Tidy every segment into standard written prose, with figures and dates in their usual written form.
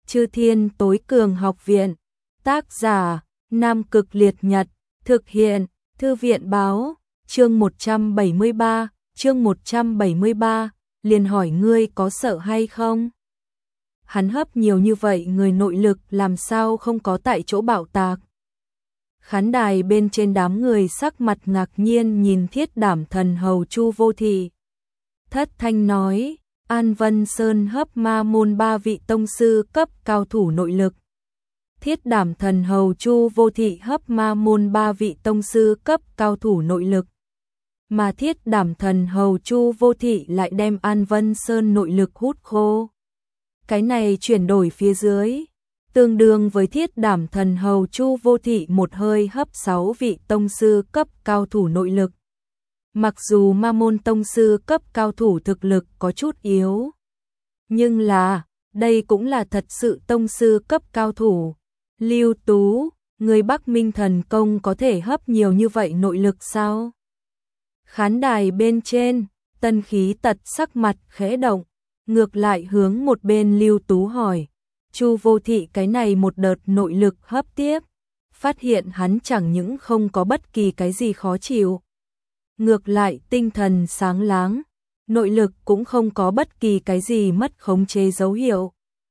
Chư Thiên Tối Cường Học Viện. Tác giả: Nam Cực Liệt Nhật. Thực hiện: Thư viện báo. Chương 173. Chương 173. Liền hỏi ngươi có sợ hay không? Hắn hấp nhiều như vậy người nội lực làm sao không có tại chỗ bạo tạc? Khán đài bên trên đám người sắc mặt ngạc nhiên nhìn Thiết Đảm Thần Hầu Chu Vô Thị. Thất thanh nói, An Vân Sơn hấp ma môn 3 vị tông sư cấp cao thủ nội lực. Thiết Đảm Thần Hầu Chu Vô Thị hấp ma môn 3 vị tông sư cấp cao thủ nội lực. Mà Thiết Đảm Thần Hầu Chu Vô Thị lại đem An Vân Sơn nội lực hút khô. Cái này chuyển đổi phía dưới, tương đương với Thiết Đảm Thần Hầu Chu Vô Thị một hơi hấp 6 vị tông sư cấp cao thủ nội lực. Mặc dù ma môn tông sư cấp cao thủ thực lực có chút yếu, nhưng là, đây cũng là thật sự tông sư cấp cao thủ. Lưu Tú, người Bắc Minh thần công có thể hấp nhiều như vậy nội lực sao? Khán đài bên trên, Tân Khí Tật sắc mặt khẽ động, ngược lại hướng một bên Lưu Tú hỏi, Chu Vô Thị cái này một đợt nội lực hấp tiếp, phát hiện hắn chẳng những không có bất kỳ cái gì khó chịu, ngược lại tinh thần sáng láng, nội lực cũng không có bất kỳ cái gì mất khống chế dấu hiệu.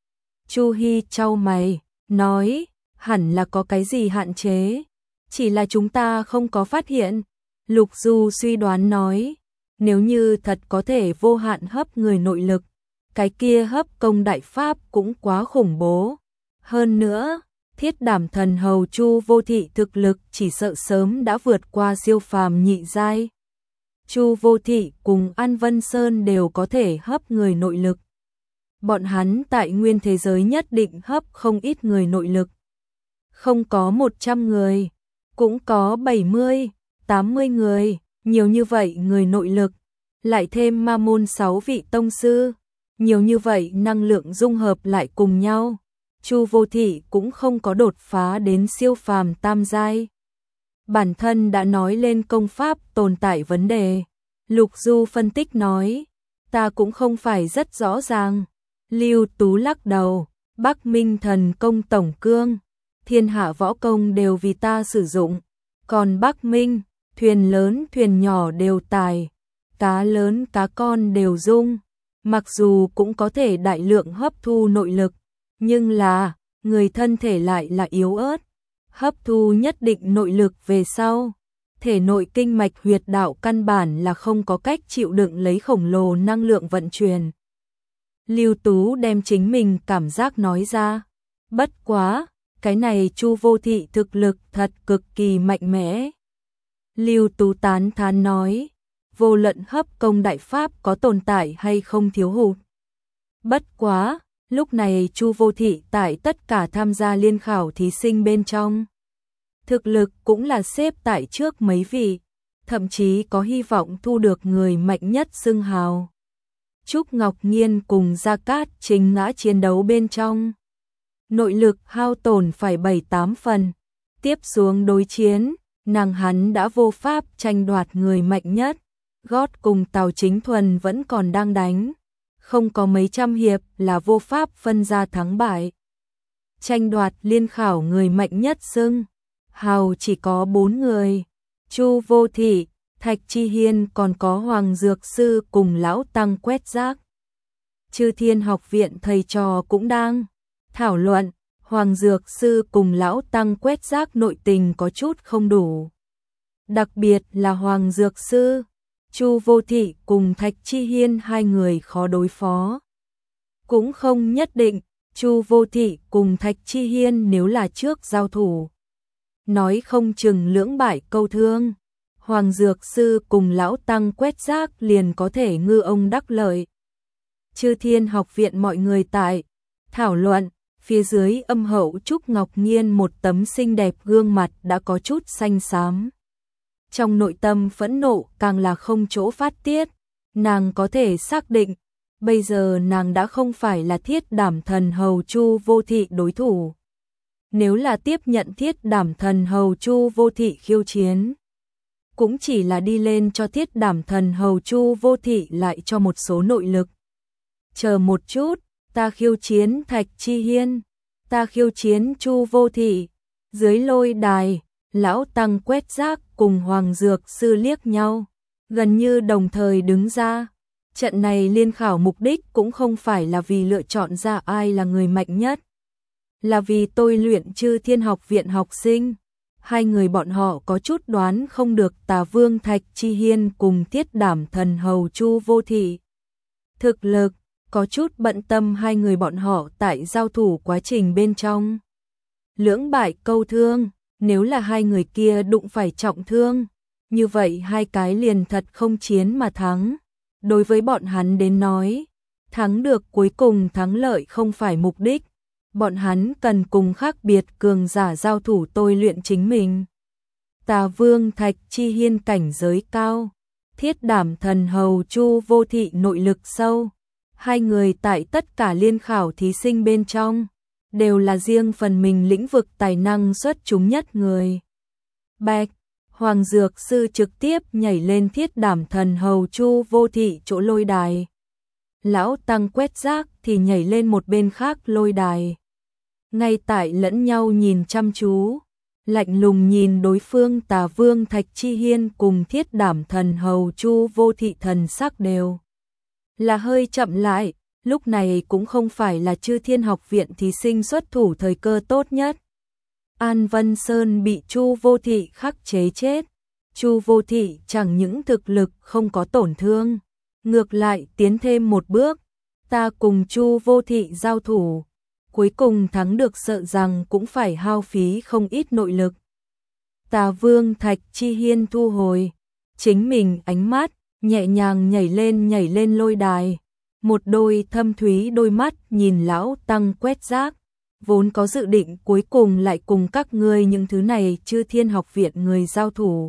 Chu Hi chau mày, nói, hẳn là có cái gì hạn chế, chỉ là chúng ta không có phát hiện. Lục Du suy đoán nói, nếu như thật có thể vô hạn hấp người nội lực, cái kia hấp công đại pháp cũng quá khủng bố. Hơn nữa, Thiết Đảm Thần Hầu Chu Vô Thị thực lực chỉ sợ sớm đã vượt qua siêu phàm nhị giai. Chu Vô Thị cùng An Vân Sơn đều có thể hấp người nội lực. Bọn hắn tại nguyên thế giới nhất định hấp không ít người nội lực. Không có 100 người, cũng có 70, 80 người, nhiều như vậy người nội lực, lại thêm ma môn 6 vị tông sư, nhiều như vậy năng lượng dung hợp lại cùng nhau. Chu Vô Thị cũng không có đột phá đến siêu phàm tam giai. Bản thân đã nói lên công pháp tồn tại vấn đề. Lục Du phân tích nói, ta cũng không phải rất rõ ràng. Lưu Tú lắc đầu, Bắc Minh thần công tổng cương, thiên hạ võ công đều vì ta sử dụng, còn Bắc Minh, thuyền lớn thuyền nhỏ đều tài, cá lớn cá con đều dung, mặc dù cũng có thể đại lượng hấp thu nội lực, nhưng là, người thân thể lại là yếu ớt, hấp thu nhất định nội lực về sau, thể nội kinh mạch huyệt đạo căn bản là không có cách chịu đựng lấy khổng lồ năng lượng vận chuyển. Lưu Tú đem chính mình cảm giác nói ra, bất quá, cái này Chu Vô Thị thực lực thật cực kỳ mạnh mẽ. Lưu Tú tán thán nói, vô luận hấp công đại pháp có tồn tại hay không thiếu hụt. Bất quá, lúc này Chu Vô Thị tại tất cả tham gia liên khảo thí sinh bên trong, thực lực cũng là xếp tại trước mấy vị, thậm chí có hy vọng thu được người mạnh nhất xưng hào. Trúc Ngọc Nhiên cùng Gia Cát Trình ngã chiến đấu bên trong, nội lực hao tổn phải 7-8 phần, tiếp xuống đối chiến, nàng hắn đã vô pháp tranh đoạt người mạnh nhất, gót cùng Tào Chính Thuần vẫn còn đang đánh, không có mấy trăm hiệp là vô pháp phân ra thắng bại. Tranh đoạt liên khảo người mạnh nhất xưng hào chỉ có 4 người, Chu Vô Thị, Thạch Chi Hiên, còn có Hoàng Dược Sư cùng Lão Tăng quét rác. Chư Thiên Học Viện thầy trò cũng đang thảo luận, Hoàng Dược Sư cùng Lão Tăng quét rác nội tình có chút không đủ. Đặc biệt là Hoàng Dược Sư, Chu Vô Thị cùng Thạch Chi Hiên hai người khó đối phó. Cũng không nhất định, Chu Vô Thị cùng Thạch Chi Hiên nếu là trước giao thủ, nói không chừng lưỡng bại câu thương. Hoàng Dược Sư cùng Lão Tăng quét rác liền có thể ngư ông đắc lợi. Chư Thiên Học Viện mọi người tại thảo luận, phía dưới âm hậu Trúc Ngọc Nhiên một tấm xinh đẹp gương mặt đã có chút xanh xám. Trong nội tâm phẫn nộ càng là không chỗ phát tiết, nàng có thể xác định, bây giờ nàng đã không phải là Thiết Đảm Thần Hầu Chu Vô Thị đối thủ. Nếu là tiếp nhận Thiết Đảm Thần Hầu Chu Vô Thị khiêu chiến, cũng chỉ là đi lên cho Thiết Đảm Thần Hầu Chu Vô Thị lại cho một số nội lực. Chờ một chút, ta khiêu chiến Thạch Chi Hiên, ta khiêu chiến Chu Vô Thị. Dưới lôi đài, lão tăng quét rác cùng Hoàng Dược Sư liếc nhau, gần như đồng thời đứng ra. Trận này liên khảo mục đích cũng không phải là vì lựa chọn ra ai là người mạnh nhất, là vì tôi luyện Chư Thiên Học Viện học sinh. Hai người bọn họ có chút đoán không được Tà Vương Thạch Chi Hiên cùng Thiết Đảm Thần Hầu Chu Vô Thị thực lực, có chút bận tâm hai người bọn họ tại giao thủ quá trình bên trong. Lưỡng bại câu thương, nếu là hai người kia đụng phải trọng thương, như vậy hai cái liền thật không chiến mà thắng. Đối với bọn hắn đến nói, thắng được cuối cùng thắng lợi không phải mục đích. Bọn hắn cần cùng khác biệt cường giả giao thủ tôi luyện chính mình. Tà Vương Thạch Chi Hiên cảnh giới cao, Thiết Đảm Thần Hầu Chu Vô Thị nội lực sâu. Hai người tại tất cả liên khảo thí sinh bên trong, đều là riêng phần mình lĩnh vực tài năng xuất chúng nhất người. Bạch, Hoàng Dược Sư trực tiếp nhảy lên Thiết Đảm Thần Hầu Chu Vô Thị chỗ lôi đài. Lão tăng quét rác thì nhảy lên một bên khác lôi đài. Ngay tại lẫn nhau nhìn chăm chú, lạnh lùng nhìn đối phương. Tà Vương Thạch Chi Hiên cùng Thiết Đảm Thần Hầu Chu Vô Thị thần sắc đều là hơi chậm lại, lúc này cũng không phải là Chư Thiên Học Viện thí sinh xuất thủ thời cơ tốt nhất. An Vân Sơn bị Chu Vô Thị khắc chế chết. Chu Vô Thị chẳng những thực lực không có tổn thương, ngược lại tiến thêm một bước. Ta cùng Chu Vô Thị giao thủ, cuối cùng thắng được sợ rằng cũng phải hao phí không ít nội lực. Tà Vương Thạch Chi Hiên thu hồi chính mình ánh mắt, nhẹ nhàng nhảy lên lôi đài. Một đôi thâm thúy đôi mắt nhìn lão tăng quét rác, vốn có dự định cuối cùng lại cùng các ngươi những thứ này Chư Thiên Học Viện người giao thủ.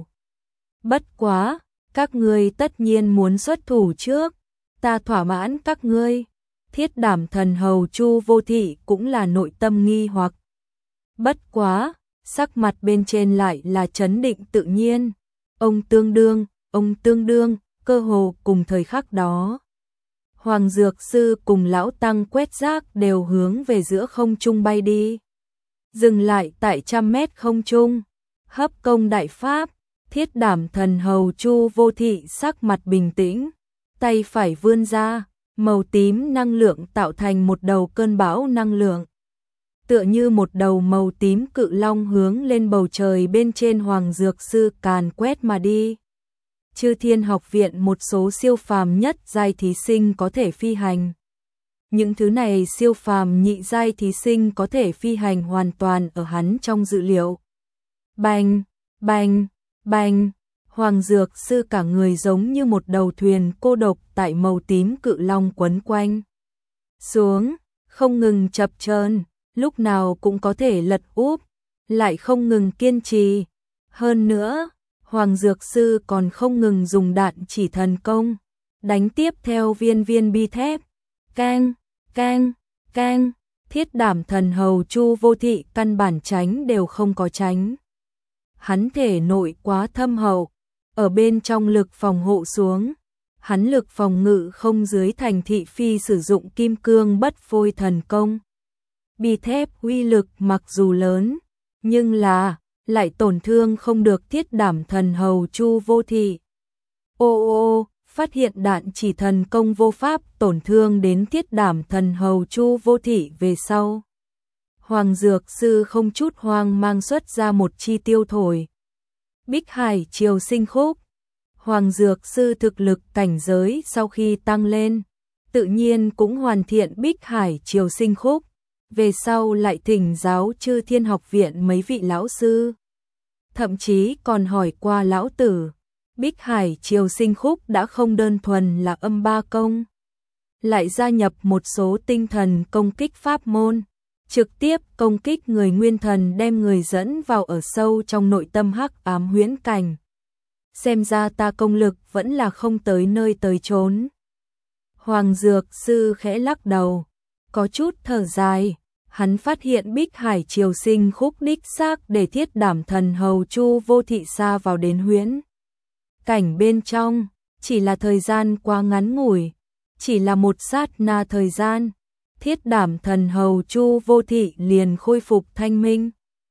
Bất quá, các ngươi tất nhiên muốn xuất thủ trước, ta thỏa mãn các ngươi. Thiết Đảm Thần Hầu Chu Vô Thị cũng là nội tâm nghi hoặc. Bất quá, sắc mặt bên trên lại là trấn định tự nhiên. Ông tương đương, cơ hồ cùng thời khắc đó. Hoàng Dược Sư cùng lão tăng quét rác đều hướng về giữa không trung bay đi. Dừng lại tại 100 mét không trung, hấp công đại pháp. Thiết Đảm Thần Hầu Chu Vô Thị sắc mặt bình tĩnh, tay phải vươn ra, màu tím năng lượng tạo thành một đầu cơn bão năng lượng. Tựa như một đầu màu tím cự long hướng lên bầu trời bên trên. Hoàng Dược Sư càn quét mà đi. Chư Thiên Học Viện một số siêu phàm nhất giai thí sinh có thể phi hành. Những thứ này siêu phàm nhị giai thí sinh có thể phi hành hoàn toàn ở hắn trong dự liệu. Bành, bành, bành, Hoàng Dược Sư cả người giống như một đầu thuyền cô độc tại màu tím cự long quấn quanh xuống, không ngừng chập chờn, lúc nào cũng có thể lật úp, lại không ngừng kiên trì. Hơn nữa, Hoàng Dược Sư còn không ngừng dùng đạn chỉ thần công, đánh tiếp theo viên bi thép. Keng, keng, keng, Thiết Đảm Thần Hầu Chu Vô Thị căn bản tránh đều không có tránh. Hắn thể nội quá thâm hậu, ở bên trong lực phòng hộ xuống, hắn lực phòng ngự không dưới thành thị phi sử dụng kim cương bất phôi thần công. Bi thép uy lực mặc dù lớn, nhưng là lại tổn thương không được Thiết Đảm Thần Hầu Chu Vô Thị. Ô, phát hiện đạn chỉ thần công vô pháp tổn thương đến Thiết Đảm Thần Hầu Chu Vô Thị về sau. Hoàng Dược Sư không chút hoang mang xuất ra một chi tiêu thổi. Bích Hải Triều Sinh Khúc. Hoàng Dược Sư thực lực cảnh giới sau khi tăng lên, tự nhiên cũng hoàn thiện Bích Hải Triều Sinh Khúc. Về sau lại thỉnh giáo Chư Thiên Học Viện mấy vị lão sư. Thậm chí còn hỏi qua lão tử, Bích Hải Triều Sinh Khúc đã không đơn thuần là âm ba công, lại gia nhập một số tinh thần công kích pháp môn, trực tiếp công kích người nguyên thần, đem người dẫn vào ở sâu trong nội tâm hắc ám huyễn cảnh. Xem ra ta công lực vẫn là không tới nơi tới chốn. Hoàng Dược Sư khẽ lắc đầu, có chút thở dài. Hắn phát hiện Bích Hải Triều Sinh Khúc đích xác để Thiết Đảm Thần Hầu Chu Vô Thị xa vào đến huyễn cảnh bên trong, chỉ là thời gian quá ngắn ngủi, chỉ là một sát na thời gian, Thiết Đảm Thần Hầu Chu Vô Thị liền khôi phục thanh minh.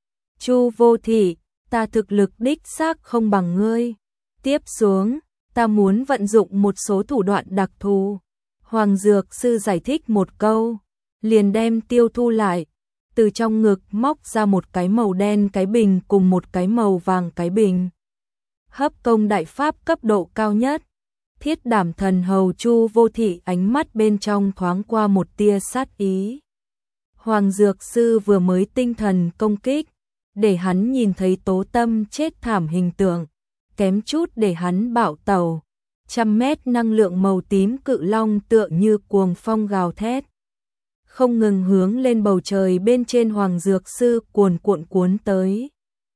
Chu Vô Thị, ta thực lực đích xác không bằng ngươi. Tiếp xuống, ta muốn vận dụng một số thủ đoạn đặc thù. Hoàng Dược Sư giải thích một câu, liền đem Tiêu thu lại, từ trong ngực móc ra một cái màu đen cái bình cùng một cái màu vàng cái bình. Hấp công đại pháp cấp độ cao nhất. Thiết Đảm Thần Hầu Chu Vô Thị ánh mắt bên trong thoáng qua một tia sát ý. Hoàng Dược Sư vừa mới tinh thần công kích, để hắn nhìn thấy Tố Tâm chết thảm hình tượng, kém chút để hắn bạo tẩu. 100 mét năng lượng màu tím cự long tựa như cuồng phong gào thét, không ngừng hướng lên bầu trời bên trên Hoàng Dược Sư cuồn cuộn cuốn tới.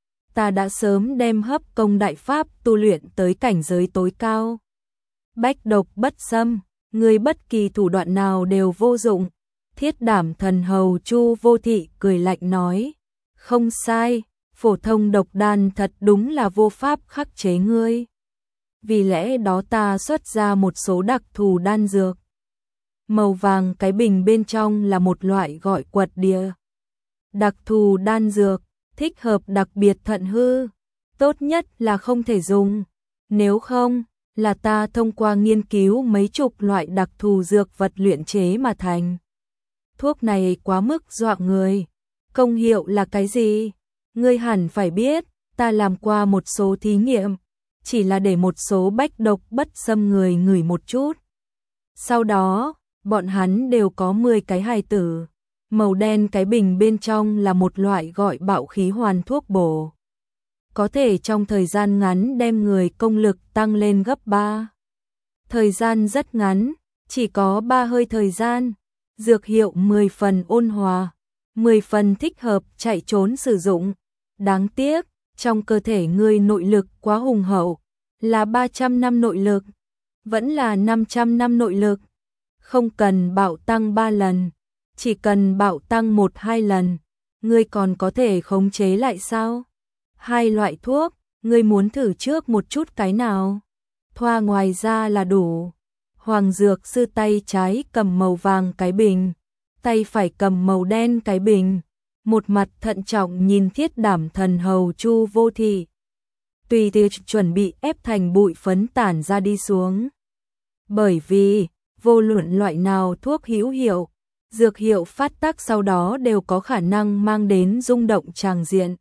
Ta đã sớm đem hấp công đại pháp tu luyện tới cảnh giới tối cao. Bách độc bất xâm, người bất kỳ thủ đoạn nào đều vô dụng. Thiết Đảm Thần Hầu Chu Vô Thị cười lạnh nói, không sai, phổ thông độc đan thật đúng là vô pháp khắc chế ngươi. Vì lẽ đó ta xuất ra một số đặc thù đan dược. Màu vàng cái bình bên trong là một loại gọi quật địa. Đặc thù đan dược, thích hợp đặc biệt thận hư, tốt nhất là không thể dùng. Nếu không, là ta thông qua nghiên cứu mấy chục loại đặc thù dược vật luyện chế mà thành. Thuốc này quá mức dọa người. Công hiệu là cái gì? Ngươi hẳn phải biết, ta làm qua một số thí nghiệm, chỉ là để một số bách độc bất xâm người ngửi một chút. Sau đó, bọn hắn đều có 10 cái hài tử. Màu đen cái bình bên trong là một loại gọi bạo khí hoàn thuốc bổ. Có thể trong thời gian ngắn đem người công lực tăng lên gấp 3. Thời gian rất ngắn, chỉ có 3 hơi thời gian. Dược hiệu 10 phần ôn hòa, 10 phần thích hợp chạy trốn sử dụng. Đáng tiếc, trong cơ thể ngươi nội lực quá hùng hậu, là 300 năm nội lực, vẫn là 500 năm nội lực. Không cần bạo tăng 3 lần, chỉ cần bạo tăng 1-2 lần, ngươi còn có thể khống chế lại sao? 2 loại thuốc, ngươi muốn thử trước một chút cái nào? Thoa ngoài ra là đủ. Hoàng Dược Sư tay trái cầm màu vàng cái bình, tay phải cầm màu đen cái bình, một mặt thận trọng nhìn Thiết Đảm Thần Hầu Chu Vô Thị. Tùy tiệc chuẩn bị ép thành bụi phấn tản ra đi xuống. Bởi vì, vô luận loại nào thuốc hữu hiệu, dược hiệu phát tác sau đó đều có khả năng mang đến rung động tràng diện.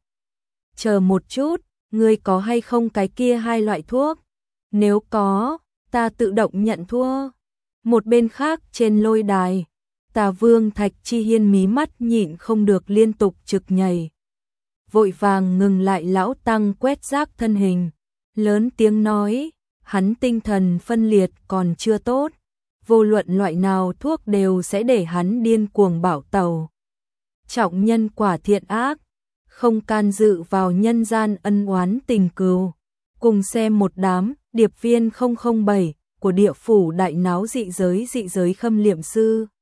Chờ một chút, ngươi có hay không cái kia 2 loại thuốc? Nếu có, ta tự động nhận thua. Một bên khác trên lôi đài, Tà Vương Thạch Chi Hiên mí mắt nhịn không được liên tục trực nhảy. Vội vàng ngừng lại lão tăng quét rác thân hình, lớn tiếng nói, hắn tinh thần phân liệt còn chưa tốt, vô luận loại nào thuốc đều sẽ để hắn điên cuồng bạo tẩu. Trọng nhân quả thiện ác, không can dự vào nhân gian ân oán tình cừu. Cùng xem một đám điệp viên 007 của địa phủ đại náo dị giới khâm liệm sư.